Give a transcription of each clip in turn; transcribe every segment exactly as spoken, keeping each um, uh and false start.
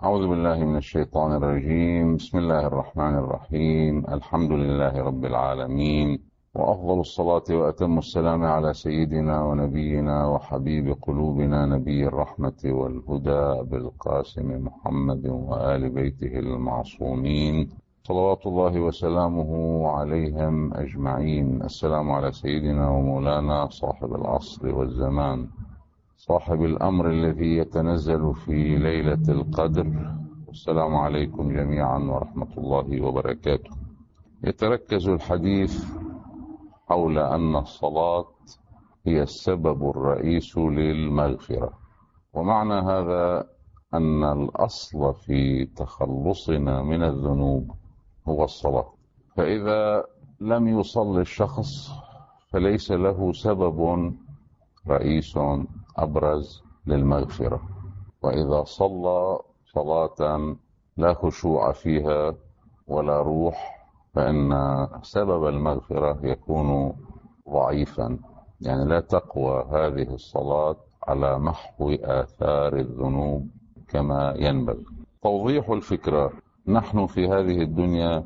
أعوذ بالله من الشيطان الرجيم. بسم الله الرحمن الرحيم. الحمد لله رب العالمين، وأفضل الصلاة وأتم السلام على سيدنا ونبينا وحبيب قلوبنا نبي الرحمة والهدى بالقاسم محمد وآل بيته المعصومين صلوات الله وسلامه عليهم أجمعين. السلام على سيدنا ومولانا صاحب العصر والزمان، صاحب الأمر الذي يتنزل في ليلة القدر. والسلام عليكم جميعا ورحمة الله وبركاته. يتركز الحديث حول أن الصلاة هي السبب الرئيس للمغفرة، ومعنى هذا أن الأصل في تخلصنا من الذنوب هو الصلاة. فإذا لم يصل الشخص فليس له سبب رئيس أبرز للمغفرة، وإذا صلى صلاة لا خشوع فيها ولا روح فإن سبب المغفرة يكون ضعيفا، يعني لا تقوى هذه الصلاة على محو آثار الذنوب كما ينبغي. توضيح الفكرة: نحن في هذه الدنيا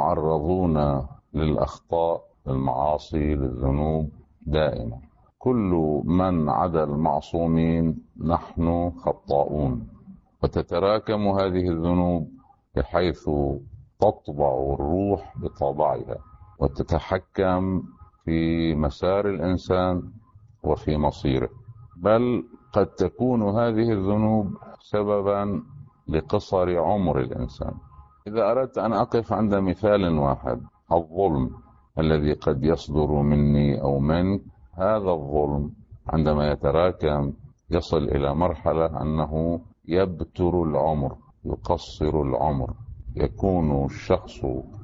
معرضون للأخطاء، للمعاصي، للذنوب دائما. كل من عدا المعصومين نحن خطاؤون، وتتراكم هذه الذنوب بحيث تطبع الروح بطبعها وتتحكم في مسار الإنسان وفي مصيره، بل قد تكون هذه الذنوب سببا لقصر عمر الإنسان. إذا أردت أن أقف عند مثال واحد، الظلم الذي قد يصدر مني أو منك، هذا الظلم عندما يتراكم يصل إلى مرحلة أنه يبتر العمر، يقصر العمر، يكون الشخص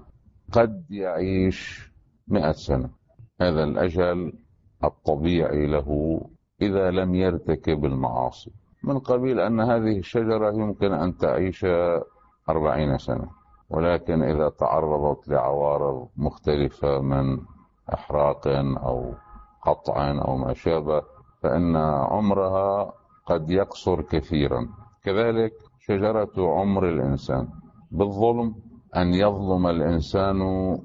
قد يعيش مئة سنة. هذا الأجل الطبيعي له إذا لم يرتكب المعاصي، من قبيل أن هذه الشجرة يمكن أن تعيش أربعين سنة، ولكن إذا تعرضت لعوارض مختلفة من إحراق أو قطع أو ما شابه فإن عمرها قد يقصر كثيرا. كذلك شجرة عمر الإنسان بالظلم، أن يظلم الإنسان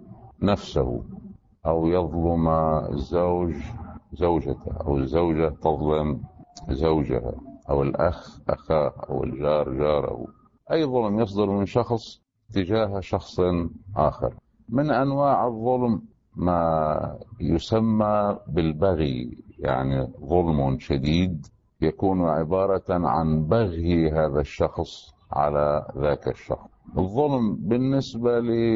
نفسه، أو يظلم الزوج زوجته، أو الزوجة تظلم زوجها، أو الأخ أخاه، أو الجار جاره. أي ظلم يصدر من شخص تجاه شخص آخر. من أنواع الظلم ما يسمى بالبغي، يعني ظلم شديد يكون عبارة عن بغي هذا الشخص على ذاك الشخص. الظلم بالنسبة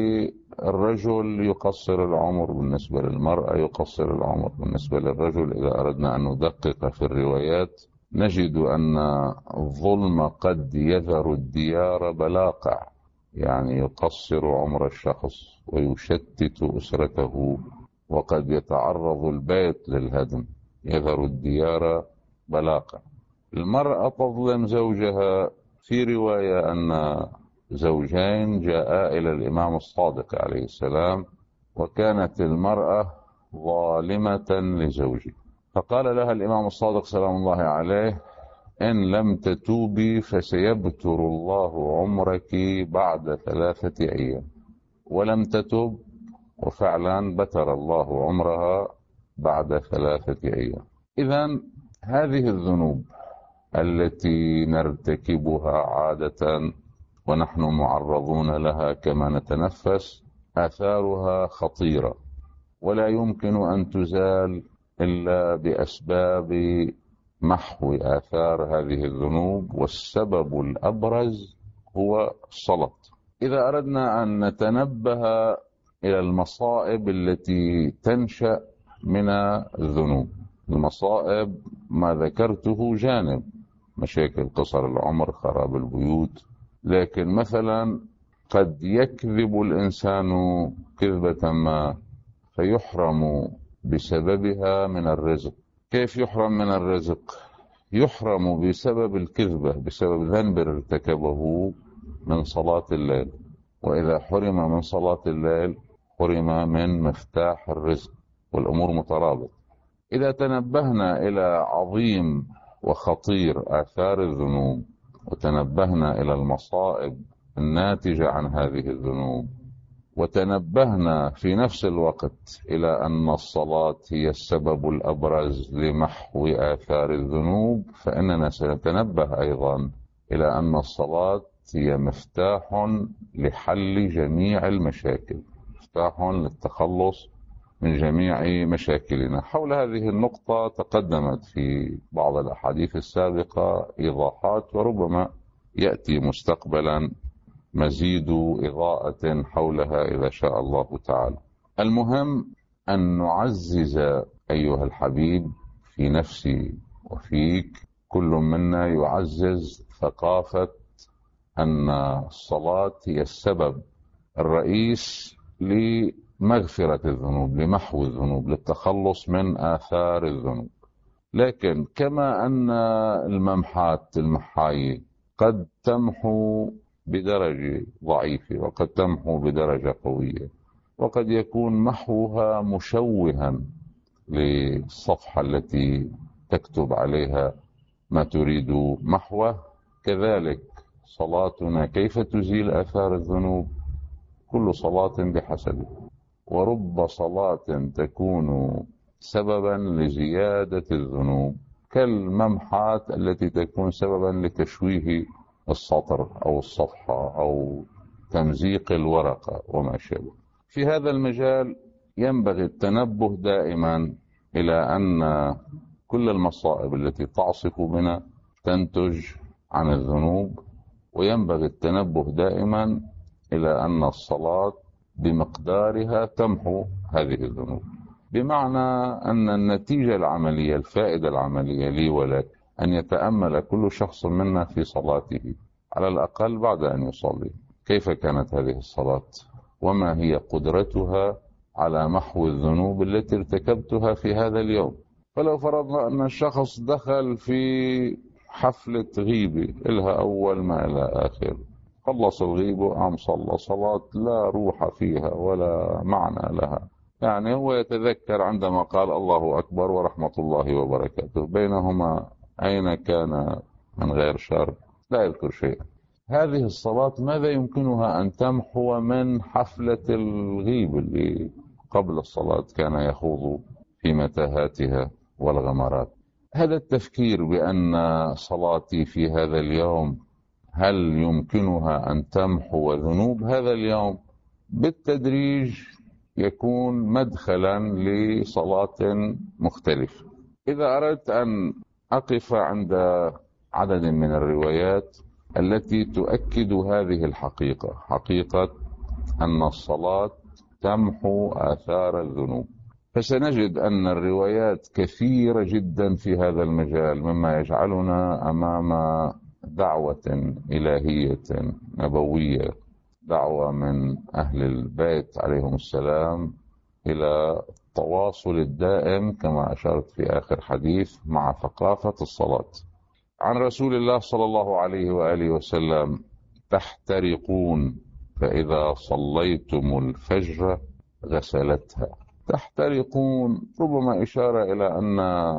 للرجل يقصر العمر، بالنسبة للمرأة يقصر العمر، بالنسبة للرجل إذا أردنا أن ندقق في الروايات نجد أن الظلم قد يذر الديار بلاقع، يعني يقصر عمر الشخص ويشتت أسرته، وقد يتعرض البيت للهدم، يذر الديار بلاقع. المرأة تظلم زوجها، في رواية أن زوجين جاء إلى الإمام الصادق عليه السلام وكانت المرأة ظالمة لزوجها، فقال لها الإمام الصادق سلام الله عليه: إن لم تتوبي فسيبتر الله عمرك بعد ثلاثة أيام. ولم تتب، وفعلا بتر الله عمرها بعد ثلاثة أيام. إذن هذه الذنوب التي نرتكبها عادة ونحن معرضون لها كما نتنفس آثارها خطيرة، ولا يمكن أن تزال إلا بأسباب محو آثار هذه الذنوب، والسبب الأبرز هو الصلاة. إذا أردنا أن نتنبه إلى المصائب التي تنشأ من الذنوب، المصائب ما ذكرته جانب، مشاكل قصر العمر، خراب البيوت، لكن مثلا قد يكذب الإنسان كذبة ما فيحرم بسببها من الرزق. كيف يحرم من الرزق؟ يحرم بسبب الكذبة، بسبب ذنب ارتكبه من صلاة الليل، وإذا حرم من صلاة الليل حرم من مفتاح الرزق، والأمور مترابطة. إذا تنبهنا إلى عظيم وخطير آثار الذنوب وتنبهنا إلى المصائب الناتجة عن هذه الذنوب، وتنبهنا في نفس الوقت إلى أن الصلاة هي السبب الأبرز لمحو آثار الذنوب، فإننا سنتنبه أيضا إلى أن الصلاة هي مفتاح لحل جميع المشاكل، مفتاح للتخلص من جميع مشاكلنا. حول هذه النقطة تقدمت في بعض الأحاديث السابقة إيضاحات، وربما يأتي مستقبلا مزيد إضاءة حولها إذا شاء الله تعالى. المهم أن نعزز أيها الحبيب في نفسي وفيك، كل منا يعزز ثقافة أن الصلاة هي السبب الرئيس لمغفرة الذنوب، لمحو الذنوب، للتخلص من آثار الذنوب. لكن كما أن الممحات المحاية قد تمحو بدرجة ضعيفة وقد تمحو بدرجة قوية، وقد يكون محوها مشوها للصفحة التي تكتب عليها ما تريد محوه، كذلك صلاتنا كيف تزيل آثار الذنوب؟ كل صلاة بحسبه، ورب صلاة تكون سببا لزيادة الذنوب كالممحات التي تكون سببا لتشويه السطر أو الصفحة أو تمزيق الورقة وما شابه. في هذا المجال ينبغي التنبه دائما إلى أن كل المصائب التي تعصف بنا تنتج عن الذنوب، وينبغي التنبه دائما إلى أن الصلاة بمقدارها تمحو هذه الذنوب، بمعنى أن النتيجة العملية، الفائدة العملية لي ولك، أن يتأمل كل شخص منا في صلاته على الأقل بعد أن يصلي، كيف كانت هذه الصلاة وما هي قدرتها على محو الذنوب التي ارتكبتها في هذا اليوم. فلو فرضنا أن الشخص دخل في حفلة غيبة إلها أول ما إلى آخر، خلص الغيبة وقام صلى صلاة لا روح فيها ولا معنى لها، يعني هو يتذكر عندما قال الله أكبر ورحمة الله وبركاته، بينهما أين كان من غير شر؟ لا يذكر شيئا. هذه الصلاة ماذا يمكنها أن تمحو من حفلة الغيب اللي قبل الصلاة كان يخوض في متاهاتها والغمرات؟ هذا التفكير بأن صلاتي في هذا اليوم هل يمكنها أن تمحو ذنوب هذا اليوم، بالتدريج يكون مدخلا لصلاة مختلفة. إذا أردت أن أقف عند عدد من الروايات التي تؤكد هذه الحقيقة، حقيقة أن الصلاة تمحو آثار الذنوب، فسنجد أن الروايات كثيرة جدا في هذا المجال، مما يجعلنا أمام دعوة إلهية نبوية، دعوة من أهل البيت عليهم السلام إلى التواصل الدائم كما أشرت في آخر حديث مع ثقافة الصلاة. عن رسول الله صلى الله عليه وآله وسلم: تحترقون فإذا صليتم الفجر غسلتها. تحترقون ربما إشارة إلى أن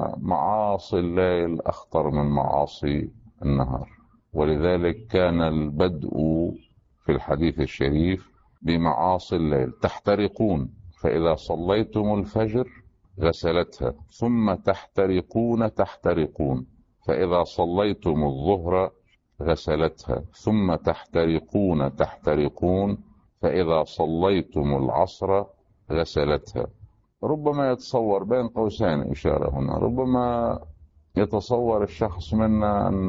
معاصي الليل أخطر من معاصي النهار، ولذلك كان البدء في الحديث الشريف بمعاصي الليل. تحترقون فإذا صليتم الفجر غسلتها، ثم تحترقون تحترقون فإذا صليتم الظهر غسلتها، ثم تحترقون تحترقون فإذا صليتم العصر غسلتها. ربما يتصور بين قوسين إشارة هنا، ربما يتصور الشخص منا أن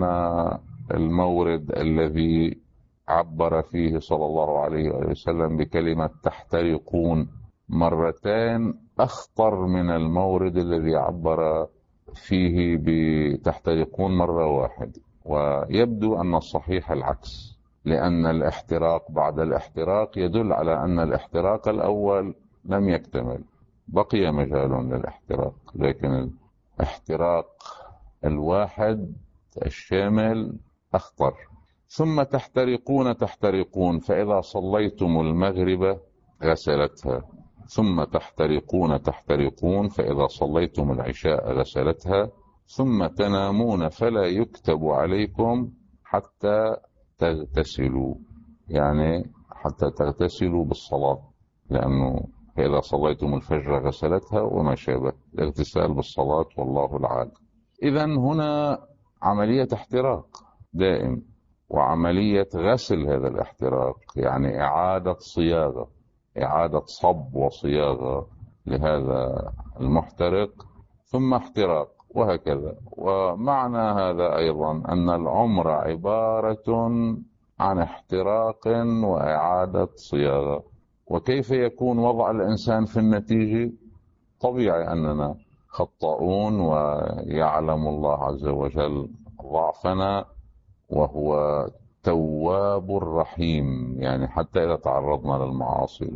المورد الذي عبر فيه صلى الله عليه وسلم بكلمة تحترقون مرتين أخطر من المورد الذي عبر فيه بتحترقون مرة واحدة، ويبدو أن الصحيح العكس، لأن الاحتراق بعد الاحتراق يدل على أن الاحتراق الأول لم يكتمل، بقي مجال للاحتراق، لكن الاحتراق الواحد الشامل أخطر. ثم تحترقون تحترقون فإذا صليتم المغرب غسلتها، ثم تحترقون تحترقون فإذا صليتم العشاء غسلتها، ثم تنامون فلا يكتب عليكم حتى تغتسلوا، يعني حتى تغتسلوا بالصلاة، لأنه فإذا صليتم الفجر غسلتها وما شابه، الاغتسال بالصلاة والله العالم. إذا هنا عملية احتراق دائم، وعملية غسل هذا الاحتراق، يعني إعادة صياغة، إعادة صب وصياغة لهذا المحترق، ثم احتراق، وهكذا. ومعنى هذا أيضا أن العمر عبارة عن احتراق وإعادة صياغة. وكيف يكون وضع الإنسان في النتيجة؟ طبيعي أننا خطاؤون، ويعلم الله عز وجل ضعفنا، وهو تواب رحيم. يعني حتى إذا تعرضنا للمعاصي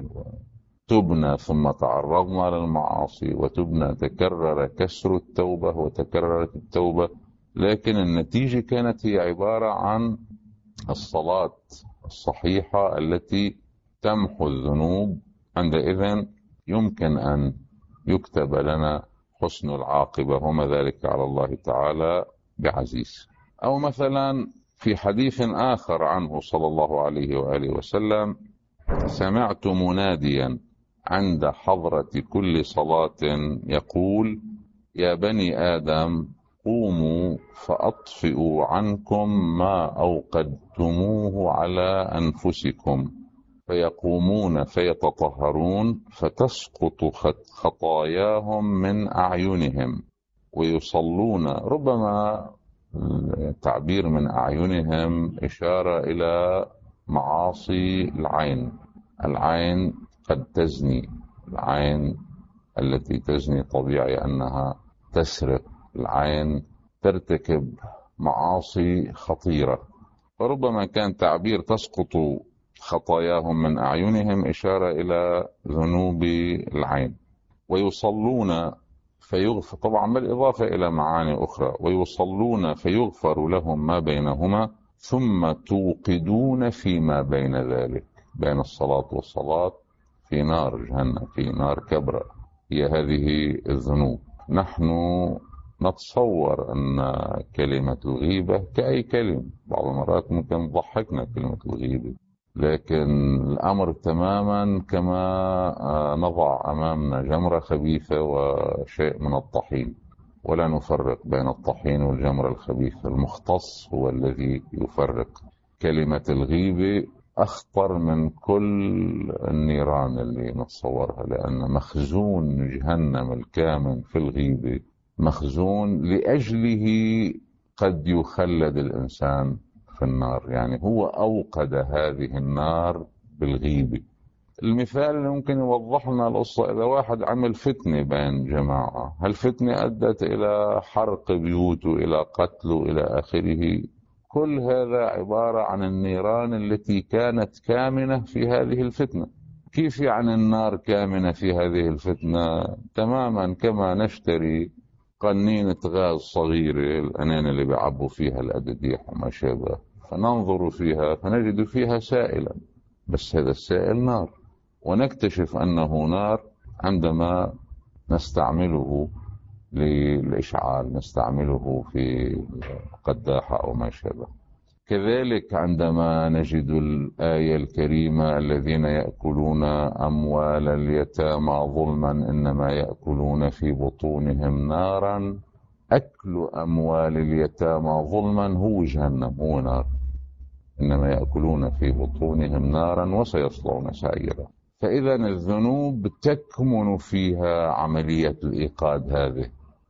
تبنا ثم تعرضنا للمعاصي وتبنا، تكرر كسر التوبة وتكررت التوبة، لكن النتيجة كانت هي عبارة عن الصلاة الصحيحة التي تمحو الذنوب. عندئذ يمكن أن يكتب لنا حسن العاقبة، وما ذلك على الله تعالى بعزيز. أو مثلا في حديث آخر عنه صلى الله عليه وآله وسلم: سمعت مناديا عند حضرة كل صلاة يقول: يا بني آدم قوموا فأطفئوا عنكم ما أوقدتموه على أنفسكم، فيقومون فيتطهرون فتسقط خطاياهم من أعينهم ويصلون. ربما التعبير من أعينهم إشارة إلى معاصي العين. العين قد تزني، العين التي تزني طبيعي أنها تسرق، العين ترتكب معاصي خطيرة، فربما كان تعبير تسقط خطاياهم من أعينهم إشارة إلى ذنوب العين. ويصلون فيغفر، طبعا بالإضافة إلى معاني أخرى، ويصلون فيغفر لهم ما بينهما، ثم توقدون فيما بين ذلك، بين الصلاة والصلاة، في نار جهنم، في نار كبرى، هي هذه الذنوب. نحن نتصور أن كلمة الغيبة كأي كلمة، بعض المرات ممكن تضحكنا كلمة الغيبة، لكن الأمر تماما كما نضع أمامنا جمرة خبيثة وشيء من الطحين، ولا نفرق بين الطحين والجمرة الخبيثة. المختص هو الذي يفرق. كلمة الغيبة أخطر من كل النيران اللي نتصورها، لأن مخزون جهنم الكامن في الغيبة مخزون لأجله قد يخلد الإنسان في النار، يعني هو أوقد هذه النار بالغيبة. المثال اللي ممكن يوضح لنا القصة: إذا واحد عمل فتنة بين جماعة، هالفتنة أدت إلى حرق بيوته، إلى قتله، إلى آخره، كل هذا عبارة عن النيران التي كانت كامنة في هذه الفتنة. كيف يعني النار كامنة في هذه الفتنة؟ تماما كما نشتري قنينة غاز صغيرة، الأنانة اللي بيعبوا فيها الأدديح وما شابه، فننظر فيها فنجد فيها سائلا، بس هذا السائل نار، ونكتشف أنه نار عندما نستعمله للإشعال، نستعمله في قداحة أو ما شابه. كذلك عندما نجد الآية الكريمة: الذين يأكلون أموال اليتامى ظلما إنما يأكلون في بطونهم نارا. أكل أموال اليتامى ظلما هو جهنم، هو نار، إنما يأكلون في بطونهم نارا وسيصلون سعيرا. فإذا الذنوب تكمن فيها عملية الإيقاد، هذه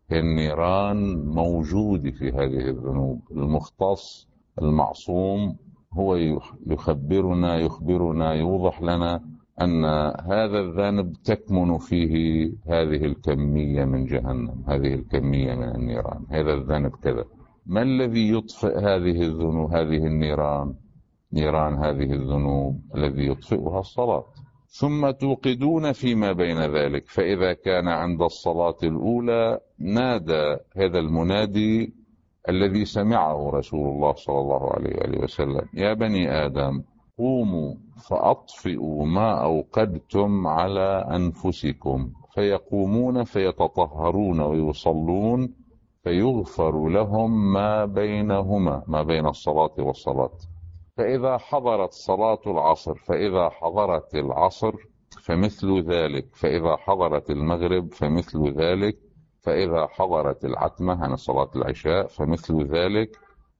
النيران موجودة في هذه الذنوب. المختص المعصوم هو يخبرنا يخبرنا يوضح لنا أن هذا الذنب تكمن فيه هذه الكمية من جهنم، هذه الكمية من النيران، هذا الذنب كذا. ما الذي يطفئ هذه الذنوب، هذه النيران، نيران هذه الذنوب؟ الذي يطفئها الصلاة. ثم توقدون فيما بين ذلك، فإذا كان عند الصلاة الأولى نادى هذا المنادي الذي سمعه رسول الله صلى الله عليه وآله وسلم: يا بني آدم قوموا فأطفئوا ما أوقدتم على أنفسكم، فيقومون فيتطهرون ويصلون فيغفر لهم ما بينهما، ما بين الصلاة والصلاة. فإذا حضرت صلاة العصر فإذا حضرت العصر فمثل ذلك، فإذا حضرت المغرب فمثل ذلك، فإذا حضرت العتمة عن صلاة العشاء فمثل ذلك،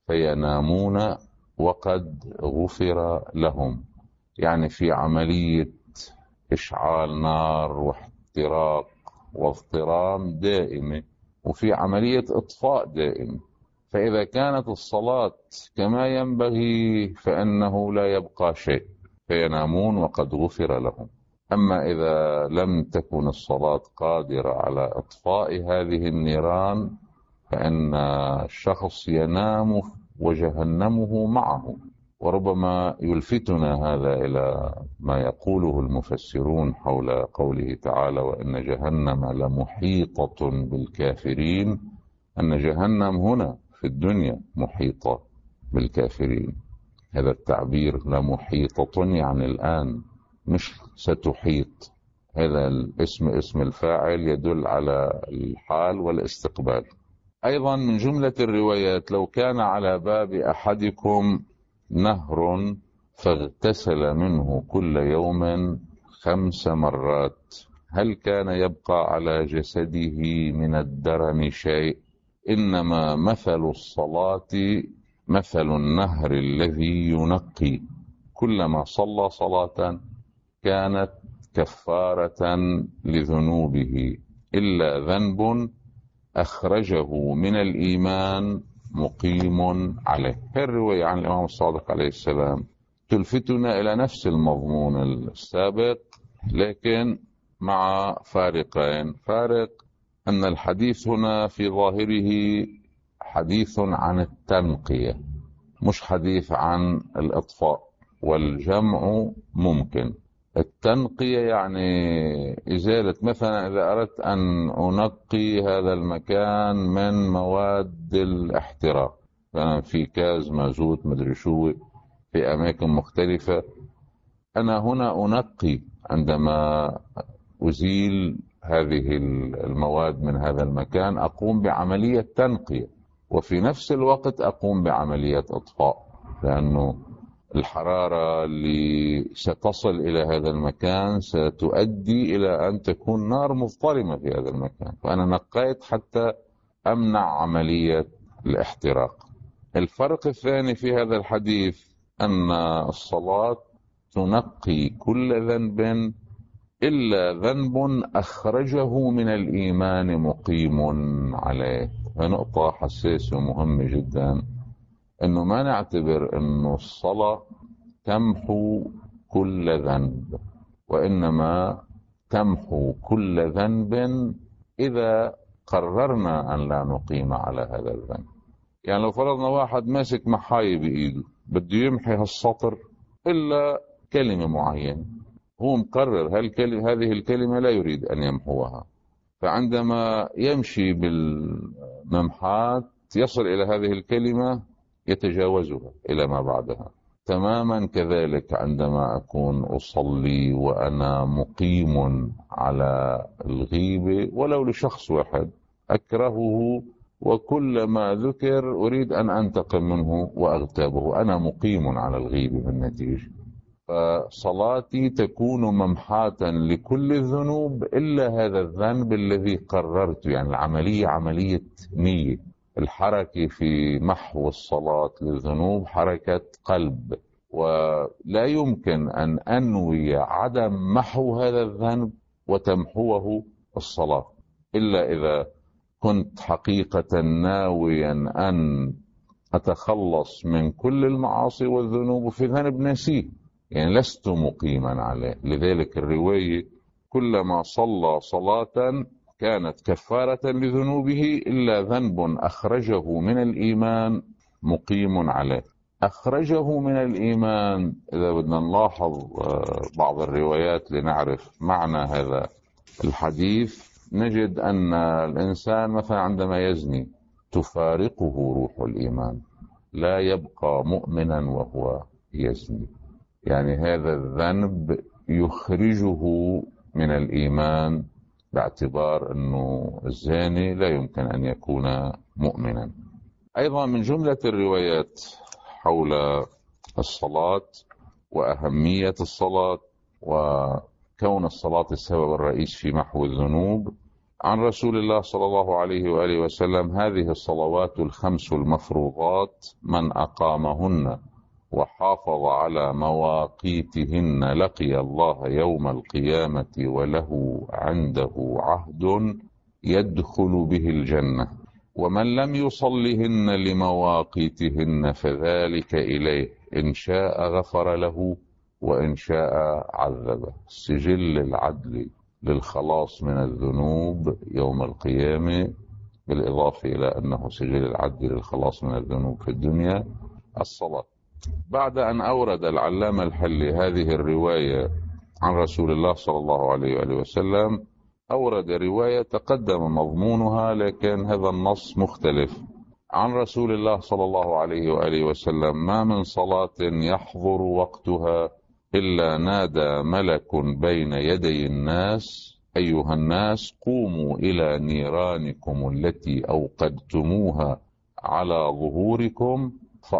فينامون وقد غفر لهم. يعني في عملية إشعال نار واحتراق واضطرام دائمة، وفي عملية إطفاء دائمة. فإذا كانت الصلاة كما ينبغي فإنه لا يبقى شيء، فينامون وقد غفر لهم. أما إذا لم تكن الصلاة قادرة على إطفاء هذه النيران فإن الشخص ينام وجهنمه معه. وربما يلفتنا هذا إلى ما يقوله المفسرون حول قوله تعالى: وإن جهنم لمحيطة بالكافرين، أن جهنم هنا في الدنيا محيطة بالكافرين. هذا التعبير لمحيطة يعني الآن، مش ستحيط. هذا الاسم اسم الفاعل يدل على الحال والاستقبال. أيضا من جملة الروايات: لو كان على باب أحدكم نهر فاغتسل منه كل يوم خمس مرات هل كان يبقى على جسده من الدرن شيء؟ إنما مثل الصلاة مثل النهر الذي ينقي، كلما صلى صلاة كانت كفارة لذنوبه إلا ذنب أخرجه من الإيمان مقيم عليه. الرواية عن الإمام الصادق عليه السلام تلفتنا إلى نفس المضمون السابق، لكن مع فارقين. فارق أن الحديث هنا في ظاهره حديث عن التنقية، مش حديث عن الإطفاء، والجمع ممكن. التنقية يعني إزالة، مثلا إذا أردت أن أنقي هذا المكان من مواد الاحتراق، مثلا في كاز مازوت مدري شو في أماكن مختلفة، أنا هنا أنقي عندما أزيل هذه المواد من هذا المكان، أقوم بعملية تنقية، وفي نفس الوقت أقوم بعملية إطفاء، لأنه الحرارة اللي ستصل إلى هذا المكان ستؤدي إلى أن تكون نار مضطرمة في هذا المكان، فأنا نقيت حتى أمنع عملية الاحتراق. الفرق الثاني في هذا الحديث أن الصلاة تنقي كل ذنب إلا ذنب أخرجه من الإيمان مقيم عليه. فنقطة حساسة ومهمة جدا، أنه ما نعتبر أنه الصلاة تمحو كل ذنب، وإنما تمحو كل ذنب إذا قررنا أن لا نقيم على هذا الذنب. يعني لو فرضنا واحد ماسك محاية بإيده بده يمحي هالسطر إلا كلمة معينة، هو مقرر هالكلمة، هذه الكلمة لا يريد أن يمحوها، فعندما يمشي بالممحات يصل إلى هذه الكلمة يتجاوزها إلى ما بعدها. تماما كذلك عندما أكون أصلي وأنا مقيم على الغيبة ولو لشخص واحد أكرهه، وكل ما ذكر أريد أن أنتقم منه وأغتابه، أنا مقيم على الغيبة بالنتيجة. فصلاتي تكون ممحاة لكل الذنوب إلا هذا الذنب الذي قررت. يعني العملية عملية نية، الحركة في محو الصلاة للذنوب حركة قلب، ولا يمكن أن أنوي عدم محو هذا الذنب وتمحوه الصلاة إلا إذا كنت حقيقة ناويا أن أتخلص من كل المعاصي والذنوب في ذنب نسيه، يعني لست مقيما عليه. لذلك الرواية كلما صلى صلاة كانت كفارة لذنوبه إلا ذنب أخرجه من الإيمان مقيم عليه. أخرجه من الإيمان، إذا بدنا نلاحظ بعض الروايات لنعرف معنى هذا الحديث، نجد أن الإنسان مثلا عندما يزني تفارقه روح الإيمان، لا يبقى مؤمنا وهو يزني. يعني هذا الذنب يخرجه من الإيمان باعتبار أنه الزاني لا يمكن أن يكون مؤمنا. أيضا من جملة الروايات حول الصلاة وأهمية الصلاة وكون الصلاة السبب الرئيس في محو الذنوب، عن رسول الله صلى الله عليه وآله وسلم: هذه الصلوات الخمس المفروضات من أقامهن وحافظ على مواقيتهن لقي الله يوم القيامة وله عنده عهد يدخل به الجنة، ومن لم يصلهن لمواقيتهن فذلك إليه، إن شاء غفر له وإن شاء عذبه. سجل العدل للخلاص من الذنوب يوم القيامة، بالإضافة إلى أنه سجل العدل للخلاص من الذنوب في الدنيا، الصلاة. بعد أن أورد العلامة الحلي هذه الرواية عن رسول الله صلى الله عليه وآله وسلم، أورد رواية تقدم مضمونها لكن هذا النص مختلف، عن رسول الله صلى الله عليه وآله وسلم: ما من صلاة يحضر وقتها إلا نادى ملك بين يدي الناس: أيها الناس قوموا إلى نيرانكم التي أوقدتموها على ظهوركم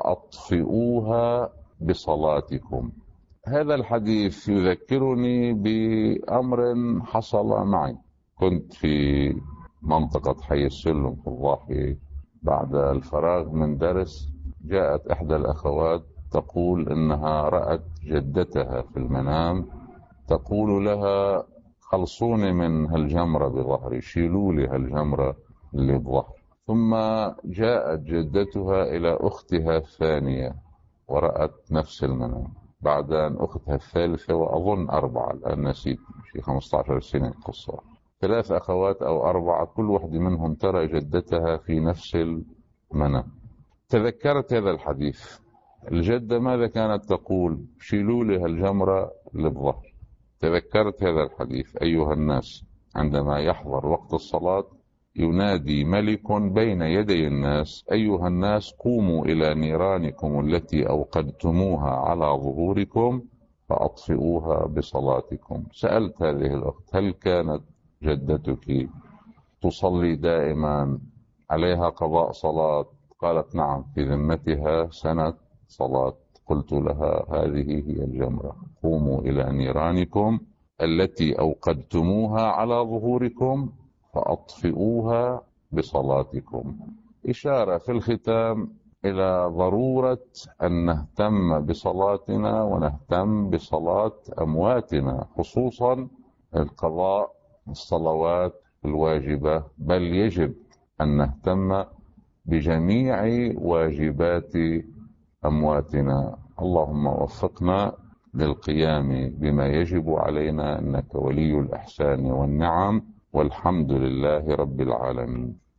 فأطفئوها بصلاتكم. هذا الحديث يذكرني بأمر حصل معي. كنت في منطقة حي السلم في الضاحية، بعد الفراغ من درس جاءت إحدى الأخوات تقول إنها رأت جدتها في المنام تقول لها: خلصوني من هالجمرة بظهري، شيلوا لي هالجمرة اللي بظهري. ثم جاءت جدتها إلى أختها الثانية ورأت نفس المنام، بعدين أختها الثالثة، وأظن أربعة، الآن نسيت، في خمسة عشر سنة قصة، ثلاث أخوات أو أربعة، كل واحدة منهم ترى جدتها في نفس المنام. تذكرت هذا الحديث. الجدة ماذا كانت تقول؟ شيلوا لي هالجمرة اللي بظهر. تذكرت هذا الحديث: أيها الناس، عندما يحضر وقت الصلاة ينادي ملك بين يدي الناس: أيها الناس قوموا إلى نيرانكم التي أوقدتموها على ظهوركم فأطفئوها بصلاتكم. سألت هذه الأخت: هل كانت جدتك تصلي دائما؟ عليها قضاء صلاة؟ قالت: نعم، في ذمتها سنة صلاة. قلت لها: هذه هي الجمرة، قوموا إلى نيرانكم التي أوقدتموها على ظهوركم فأطفئوها بصلاتكم. إشارة في الختام إلى ضرورة أن نهتم بصلاتنا ونهتم بصلاة أمواتنا، خصوصا القضاء الصلوات الواجبة، بل يجب أن نهتم بجميع واجبات أمواتنا. اللهم وفقنا للقيام بما يجب علينا، إنك ولي الإحسان والنعم، والحمد لله رب العالمين.